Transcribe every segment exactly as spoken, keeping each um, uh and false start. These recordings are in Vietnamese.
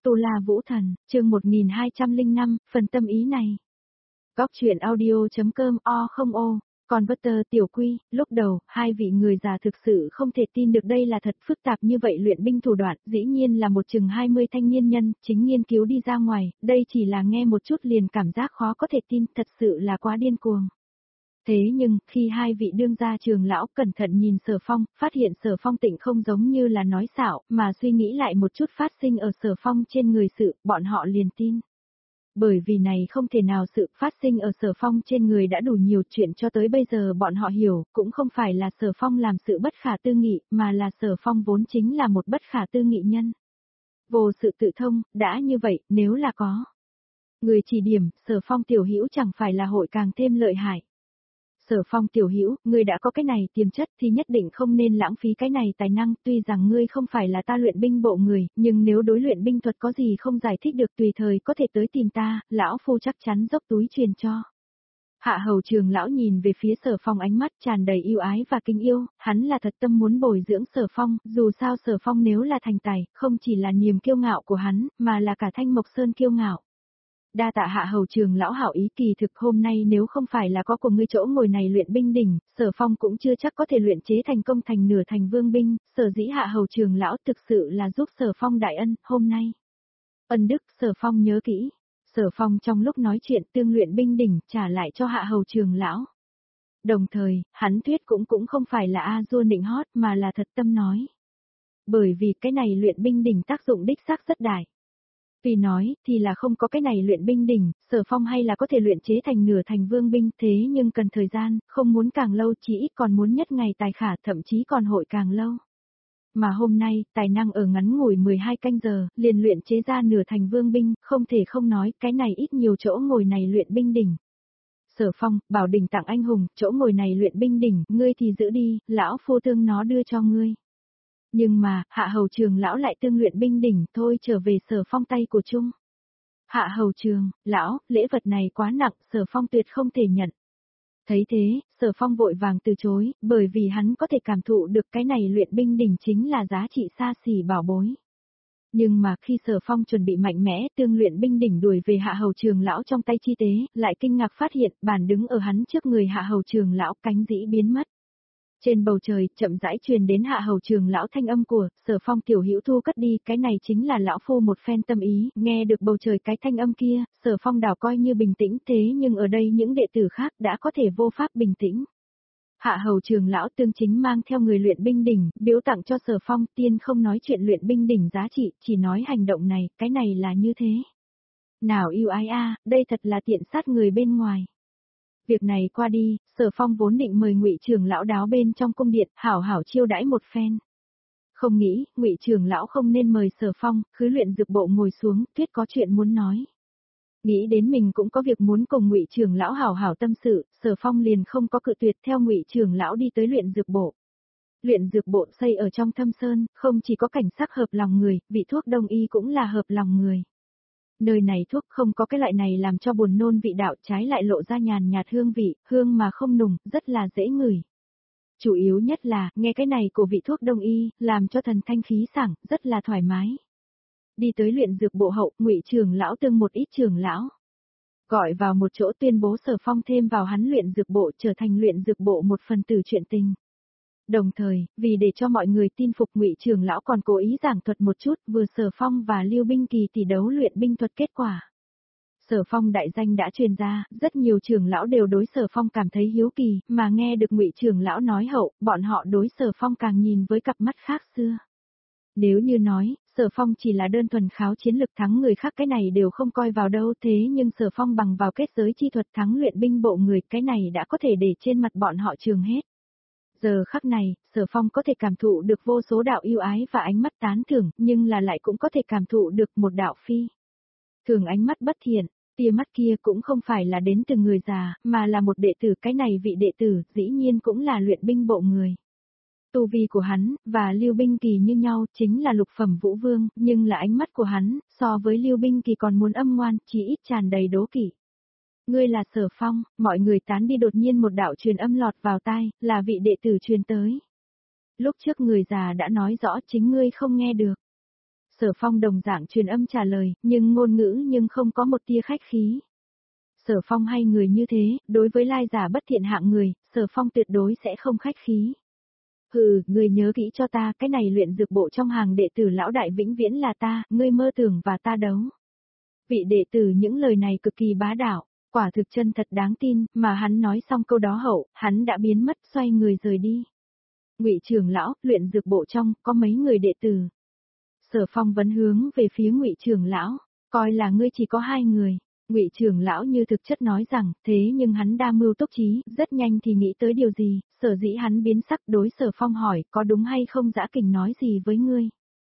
Tu La Vũ Thần, chương một nghìn hai trăm lẻ năm, phần tâm ý này. Góc truyện audio.com o không ô, còn Butter Tiểu Quy, lúc đầu, hai vị người già thực sự không thể tin được đây là thật phức tạp như vậy luyện binh thủ đoạn, dĩ nhiên là một chừng hai mươi thanh niên nhân, chính nghiên cứu đi ra ngoài, đây chỉ là nghe một chút liền cảm giác khó có thể tin, thật sự là quá điên cuồng. Thế nhưng, khi hai vị đương gia trường lão cẩn thận nhìn Sở Phong, phát hiện Sở Phong tịnh không giống như là nói xạo, mà suy nghĩ lại một chút phát sinh ở Sở Phong trên người sự, bọn họ liền tin. Bởi vì này không thể nào sự phát sinh ở Sở Phong trên người đã đủ nhiều chuyện cho tới bây giờ bọn họ hiểu, cũng không phải là Sở Phong làm sự bất khả tư nghị, mà là Sở Phong vốn chính là một bất khả tư nghị nhân. Vô sự tự thông, đã như vậy, nếu là có người chỉ điểm, Sở Phong tiểu hữu chẳng phải là hội càng thêm lợi hại. Sở Phong tiểu hữu, ngươi đã có cái này tiềm chất thì nhất định không nên lãng phí cái này tài năng, tuy rằng ngươi không phải là ta luyện binh bộ người, nhưng nếu đối luyện binh thuật có gì không giải thích được tùy thời có thể tới tìm ta, lão phu chắc chắn dốc túi truyền cho. Hạ hầu trường lão nhìn về phía Sở Phong ánh mắt tràn đầy yêu ái và kính yêu, hắn là thật tâm muốn bồi dưỡng Sở Phong, dù sao Sở Phong nếu là thành tài, không chỉ là niềm kiêu ngạo của hắn, mà là cả Thanh Mộc Sơn kiêu ngạo. Đa tạ hạ hầu trường lão hảo ý, kỳ thực hôm nay nếu không phải là có của ngươi chỗ ngồi này luyện binh đỉnh, Sở Phong cũng chưa chắc có thể luyện chế thành công thành nửa thành vương binh, sở dĩ hạ hầu trường lão thực sự là giúp Sở Phong đại ân, hôm nay. Ân đức, Sở Phong nhớ kỹ. Sở Phong trong lúc nói chuyện tương luyện binh đỉnh trả lại cho hạ hầu trường lão. Đồng thời, hắn thuyết cũng cũng không phải là a dua nịnh hót mà là thật tâm nói. Bởi vì cái này luyện binh đỉnh tác dụng đích xác rất đại. Vì nói, thì là không có cái này luyện binh đỉnh, Sở Phong hay là có thể luyện chế thành nửa thành vương binh, thế nhưng cần thời gian, không muốn càng lâu chỉ ít còn muốn nhất ngày tài khả, thậm chí còn hội càng lâu. Mà hôm nay, tài năng ở ngắn ngủi mười hai canh giờ, liền luyện chế ra nửa thành vương binh, không thể không nói, cái này ít nhiều chỗ ngồi này luyện binh đỉnh. Sở Phong, bảo đỉnh tặng anh hùng, chỗ ngồi này luyện binh đỉnh, ngươi thì giữ đi, lão phu tương nó đưa cho ngươi. Nhưng mà, hạ hầu trường lão lại tương luyện binh đỉnh, thôi trở về Sở Phong tay của chung. Hạ hầu trường, lão, lễ vật này quá nặng, Sở Phong tuyệt không thể nhận. Thấy thế, Sở Phong vội vàng từ chối, bởi vì hắn có thể cảm thụ được cái này luyện binh đỉnh chính là giá trị xa xỉ bảo bối. Nhưng mà khi Sở Phong chuẩn bị mạnh mẽ tương luyện binh đỉnh đuổi về hạ hầu trường lão trong tay chi tế, lại kinh ngạc phát hiện, bản đứng ở hắn trước người hạ hầu trường lão cánh dĩ biến mất. Trên bầu trời, chậm rãi truyền đến hạ hầu trường lão thanh âm của, Sở Phong tiểu hữu thu cất đi, cái này chính là lão phu một phen tâm ý, nghe được bầu trời cái thanh âm kia, Sở Phong đảo coi như bình tĩnh thế nhưng ở đây những đệ tử khác đã có thể vô pháp bình tĩnh. Hạ hầu trường lão tương chính mang theo người luyện binh đỉnh, biếu tặng cho Sở Phong, tiên không nói chuyện luyện binh đỉnh giá trị, chỉ nói hành động này, cái này là như thế. Nào yêu ái a, đây thật là tiện sát người bên ngoài. Việc này qua đi, Sở Phong vốn định mời Ngụy trưởng lão đáo bên trong cung điện, hảo hảo chiêu đãi một phen. Không nghĩ, Ngụy trưởng lão không nên mời Sở Phong, cứ luyện dược bộ ngồi xuống, tuyết có chuyện muốn nói. Nghĩ đến mình cũng có việc muốn cùng Ngụy trưởng lão hảo hảo tâm sự, Sở Phong liền không có cự tuyệt theo Ngụy trưởng lão đi tới luyện dược bộ. Luyện dược bộ xây ở trong thâm sơn, không chỉ có cảnh sắc hợp lòng người, vị thuốc đông y cũng là hợp lòng người. Nơi này thuốc không có cái loại này làm cho buồn nôn vị đạo, trái lại lộ ra nhàn nhạt hương vị, hương mà không nùng, rất là dễ ngửi. Chủ yếu nhất là, nghe cái này của vị thuốc đông y, làm cho thần thanh khí sảng, rất là thoải mái. Đi tới luyện dược bộ hậu, Ngụy trưởng lão tương một ít trưởng lão. Gọi vào một chỗ tuyên bố Sở Phong thêm vào hắn luyện dược bộ trở thành luyện dược bộ một phần tử chuyện tình. Đồng thời, vì để cho mọi người tin phục Ngụy trưởng lão còn cố ý giảng thuật một chút vừa Sở Phong và Lưu Binh Kỳ tỷ đấu luyện binh thuật kết quả. Sở Phong đại danh đã truyền ra, rất nhiều trưởng lão đều đối Sở Phong cảm thấy hiếu kỳ, mà nghe được Ngụy trưởng lão nói hậu, bọn họ đối Sở Phong càng nhìn với cặp mắt khác xưa. Nếu như nói, Sở Phong chỉ là đơn thuần kháo chiến lực thắng người khác cái này đều không coi vào đâu, thế nhưng Sở Phong bằng vào kết giới chi thuật thắng luyện binh bộ người, cái này đã có thể để trên mặt bọn họ trường hết. Giờ khắc này, Sở Phong có thể cảm thụ được vô số đạo yêu ái và ánh mắt tán thưởng, nhưng là lại cũng có thể cảm thụ được một đạo phi thường ánh mắt bất thiện, tia mắt kia cũng không phải là đến từ người già, mà là một đệ tử, cái này vị đệ tử, dĩ nhiên cũng là luyện binh bộ người. Tu vi của hắn, và Lưu Binh Kỳ như nhau, chính là lục phẩm vũ vương, nhưng là ánh mắt của hắn, so với Lưu Binh Kỳ còn muốn âm ngoan, chỉ ít tràn đầy đố kỵ. Ngươi là Sở Phong, mọi người tán đi đột nhiên một đạo truyền âm lọt vào tai, là vị đệ tử truyền tới. Lúc trước người già đã nói rõ chính ngươi không nghe được. Sở Phong đồng dạng truyền âm trả lời, nhưng ngôn ngữ nhưng không có một tia khách khí. Sở Phong hay người như thế, đối với lai giả bất thiện hạng người, Sở Phong tuyệt đối sẽ không khách khí. Hừ, ngươi nhớ kỹ cho ta, cái này luyện dược bộ trong hàng đệ tử lão đại vĩnh viễn là ta, ngươi mơ tưởng và ta đấu. Vị đệ tử những lời này cực kỳ bá đạo, quả thực chân thật đáng tin, mà hắn nói xong câu đó hậu, hắn đã biến mất xoay người rời đi. Ngụy trưởng lão, luyện dược bộ trong, có mấy người đệ tử. Sở Phong vấn hướng về phía Ngụy trưởng lão, coi là ngươi chỉ có hai người. Ngụy trưởng lão như thực chất nói rằng, thế nhưng hắn đa mưu túc trí, rất nhanh thì nghĩ tới điều gì, sở dĩ hắn biến sắc đối Sở Phong hỏi, có đúng hay không Dã Kình nói gì với ngươi?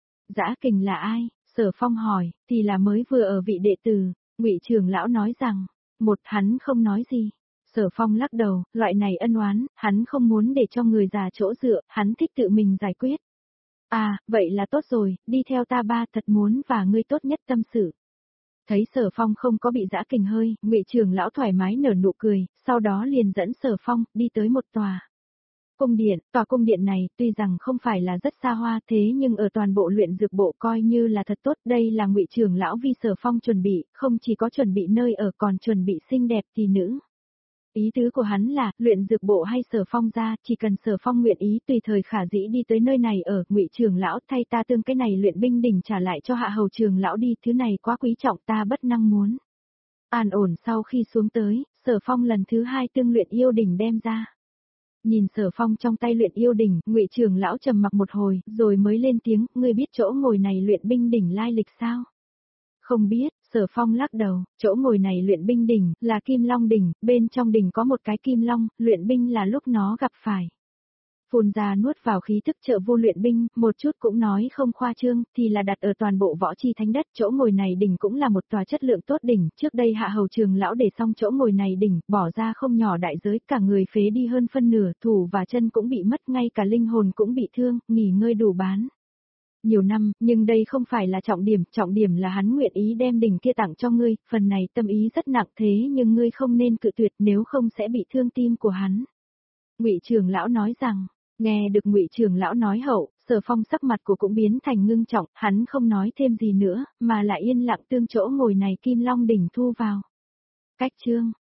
Dã Kình là ai? Sở Phong hỏi, thì là mới vừa ở vị đệ tử. Ngụy trưởng lão nói rằng, một hắn không nói gì. Sở Phong lắc đầu, loại này ân oán, hắn không muốn để cho người già chỗ dựa, hắn thích tự mình giải quyết. À, vậy là tốt rồi, đi theo ta ba, thật muốn và ngươi tốt nhất tâm sự. Thấy Sở Phong không có bị Dã Kình hơi, Ngụy trưởng lão thoải mái nở nụ cười, sau đó liền dẫn Sở Phong đi tới một tòa cung điện. Tòa cung điện này tuy rằng không phải là rất xa hoa, thế nhưng ở toàn bộ luyện dược bộ coi như là thật tốt. Đây là Ngụy trưởng lão vì Sở Phong chuẩn bị, không chỉ có chuẩn bị nơi ở còn chuẩn bị xinh đẹp tỷ nữ. Ý tứ của hắn là, luyện dược bộ hay Sở Phong ra, chỉ cần Sở Phong nguyện ý tùy thời khả dĩ đi tới nơi này ở. Ngụy trưởng lão, thay ta tương cái này luyện binh đỉnh trả lại cho Hạ hầu trưởng lão đi, thứ này quá quý trọng, ta bất năng muốn. An ổn sau khi xuống tới, Sở Phong lần thứ hai tương luyện yêu đỉnh đem ra. Nhìn Sở Phong trong tay luyện yêu đỉnh, Ngụy trưởng lão trầm mặc một hồi, rồi mới lên tiếng, ngươi biết chỗ ngồi này luyện binh đỉnh lai lịch sao? Không biết. Sở Phong lắc đầu, chỗ ngồi này luyện binh đỉnh, là Kim Long đỉnh, bên trong đỉnh có một cái kim long, luyện binh là lúc nó gặp phải. Phun ra nuốt vào khí thức trợ vô luyện binh, một chút cũng nói không khoa trương, thì là đặt ở toàn bộ võ chi thánh đất. Chỗ ngồi này đỉnh cũng là một tòa chất lượng tốt đỉnh, trước đây Hạ hầu trường lão để xong chỗ ngồi này đỉnh, bỏ ra không nhỏ đại giới, cả người phế đi hơn phân nửa, thủ và chân cũng bị mất, ngay cả linh hồn cũng bị thương, nghỉ ngơi đủ bán. Nhiều năm, nhưng đây không phải là trọng điểm, trọng điểm là hắn nguyện ý đem đỉnh kia tặng cho ngươi, phần này tâm ý rất nặng, thế nhưng ngươi không nên cự tuyệt, nếu không sẽ bị thương tim của hắn. Ngụy trưởng lão nói rằng, nghe được Ngụy trưởng lão nói hậu, Sở Phong sắc mặt của cũng biến thành ngưng trọng, hắn không nói thêm gì nữa, mà lại yên lặng tương chỗ ngồi này Kim Long đỉnh thu vào. Cách chương